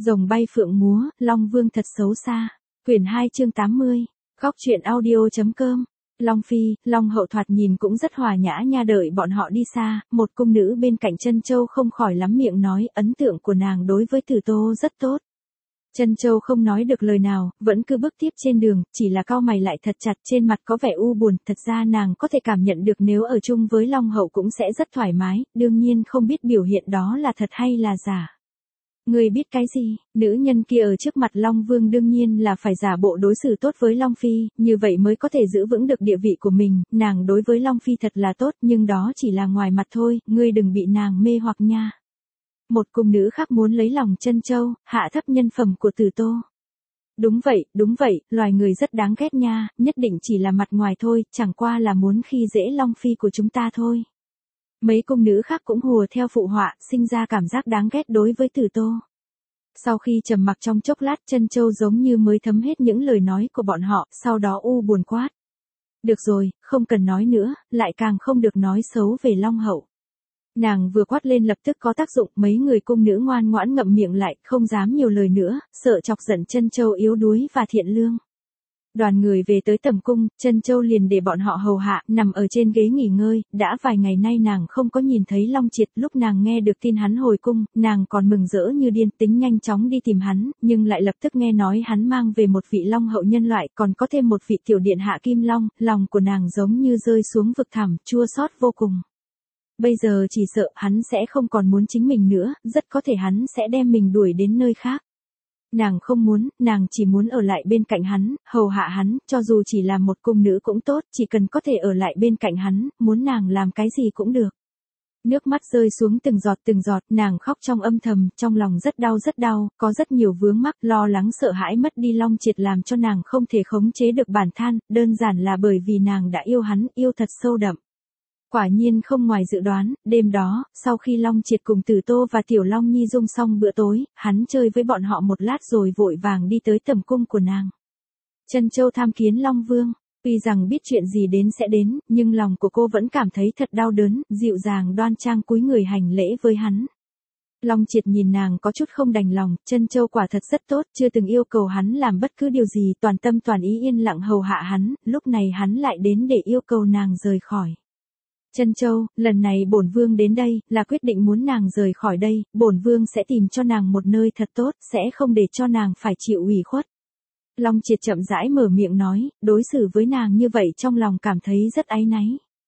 Rồng bay phượng múa, Long Vương thật xấu xa. Quyển 2 chương 80. Góc truyện audio.com. Long Phi, Long Hậu thoạt nhìn cũng rất hòa nhã nha, đợi bọn họ đi xa, một cung nữ bên cạnh Trân Châu không khỏi lắm miệng nói ấn tượng của nàng đối với Từ Tô rất tốt. Trân Châu không nói được lời nào, vẫn cứ bước tiếp trên đường, chỉ là cau mày lại thật chặt, trên mặt có vẻ u buồn, thật ra nàng có thể cảm nhận được nếu ở chung với Long Hậu cũng sẽ rất thoải mái, đương nhiên không biết biểu hiện đó là thật hay là giả. Người biết cái gì, nữ nhân kia ở trước mặt Long Vương đương nhiên là phải giả bộ đối xử tốt với Long Phi, như vậy mới có thể giữ vững được địa vị của mình, nàng đối với Long Phi thật là tốt nhưng đó chỉ là ngoài mặt thôi, ngươi đừng bị nàng mê hoặc nha. Một cung nữ khác muốn lấy lòng Trân Châu, hạ thấp nhân phẩm của Từ Tô. Đúng vậy, loài người rất đáng ghét nha, nhất định chỉ là mặt ngoài thôi, chẳng qua là muốn khi dễ Long Phi của chúng ta thôi. Mấy cung nữ khác cũng hùa theo phụ họa, sinh ra cảm giác đáng ghét đối với Từ Tô. Sau khi trầm mặc trong chốc lát, Trân Châu giống như mới thấm hết những lời nói của bọn họ, sau đó u buồn quát. Được rồi, không cần nói nữa, lại càng không được nói xấu về Long Hậu. Nàng vừa quát lên lập tức có tác dụng, mấy người cung nữ ngoan ngoãn ngậm miệng lại, không dám nhiều lời nữa, sợ chọc giận Trân Châu yếu đuối và thiện lương. Đoàn người về tới tầm cung, Trân Châu liền để bọn họ hầu hạ, nằm ở trên ghế nghỉ ngơi, đã vài ngày nay nàng không có nhìn thấy Long Triệt, lúc nàng nghe được tin hắn hồi cung, nàng còn mừng rỡ như điên, tính nhanh chóng đi tìm hắn, nhưng lại lập tức nghe nói hắn mang về một vị Long Hậu nhân loại, còn có thêm một vị tiểu điện hạ Kim Long, lòng của nàng giống như rơi xuống vực thẳm, chua xót vô cùng. Bây giờ chỉ sợ hắn sẽ không còn muốn chính mình nữa, rất có thể hắn sẽ đem mình đuổi đến nơi khác. Nàng không muốn, nàng chỉ muốn ở lại bên cạnh hắn, hầu hạ hắn, cho dù chỉ là một cung nữ cũng tốt, chỉ cần có thể ở lại bên cạnh hắn, muốn nàng làm cái gì cũng được. Nước mắt rơi xuống từng giọt, nàng khóc trong âm thầm, trong lòng rất đau, có rất nhiều vướng mắc, lo lắng sợ hãi mất đi Long Triệt làm cho nàng không thể khống chế được bản thân, đơn giản là bởi vì nàng đã yêu hắn, yêu thật sâu đậm. Quả nhiên không ngoài dự đoán, đêm đó, sau khi Long Triệt cùng Từ Tô và Tiểu Long Nhi dung xong bữa tối, hắn chơi với bọn họ một lát rồi vội vàng đi tới tầm cung của nàng. Trân Châu tham kiến Long Vương, tuy rằng biết chuyện gì đến sẽ đến, nhưng lòng của cô vẫn cảm thấy thật đau đớn, dịu dàng đoan trang cúi người hành lễ với hắn. Long Triệt nhìn nàng có chút không đành lòng, Trân Châu quả thật rất tốt, chưa từng yêu cầu hắn làm bất cứ điều gì, toàn tâm toàn ý yên lặng hầu hạ hắn, lúc này hắn lại đến để yêu cầu nàng rời khỏi. Trân Châu, lần này bổn vương đến đây, là quyết định muốn nàng rời khỏi đây, bổn vương sẽ tìm cho nàng một nơi thật tốt, sẽ không để cho nàng phải chịu ủy khuất. Long Triệt chậm rãi mở miệng nói, đối xử với nàng như vậy trong lòng cảm thấy rất áy náy.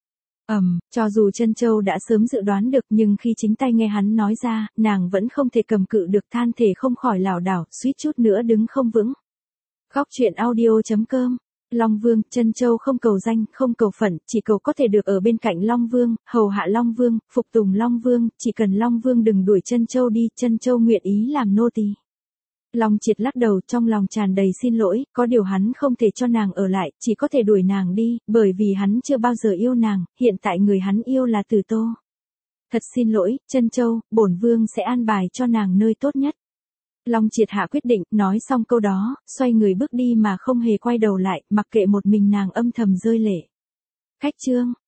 Cho dù Trân Châu đã sớm dự đoán được nhưng khi chính tay nghe hắn nói ra, nàng vẫn không thể cầm cự được, than thể không khỏi lảo đảo, suýt chút nữa đứng không vững. Góc truyện audio.com. Long Vương, Trân Châu không cầu danh, không cầu phận, chỉ cầu có thể được ở bên cạnh Long Vương, hầu hạ Long Vương, phục tùng Long Vương, chỉ cần Long Vương đừng đuổi Trân Châu đi, Trân Châu nguyện ý làm nô tỳ. Long Triệt lắc đầu, trong lòng tràn đầy xin lỗi, có điều hắn không thể cho nàng ở lại, chỉ có thể đuổi nàng đi, bởi vì hắn chưa bao giờ yêu nàng, hiện tại người hắn yêu là Từ Tô. Thật xin lỗi, Trân Châu, bổn vương sẽ an bài cho nàng nơi tốt nhất. Long Triệt hạ quyết định, nói xong câu đó, xoay người bước đi mà không hề quay đầu lại, mặc kệ một mình nàng âm thầm rơi lệ. Khách chương.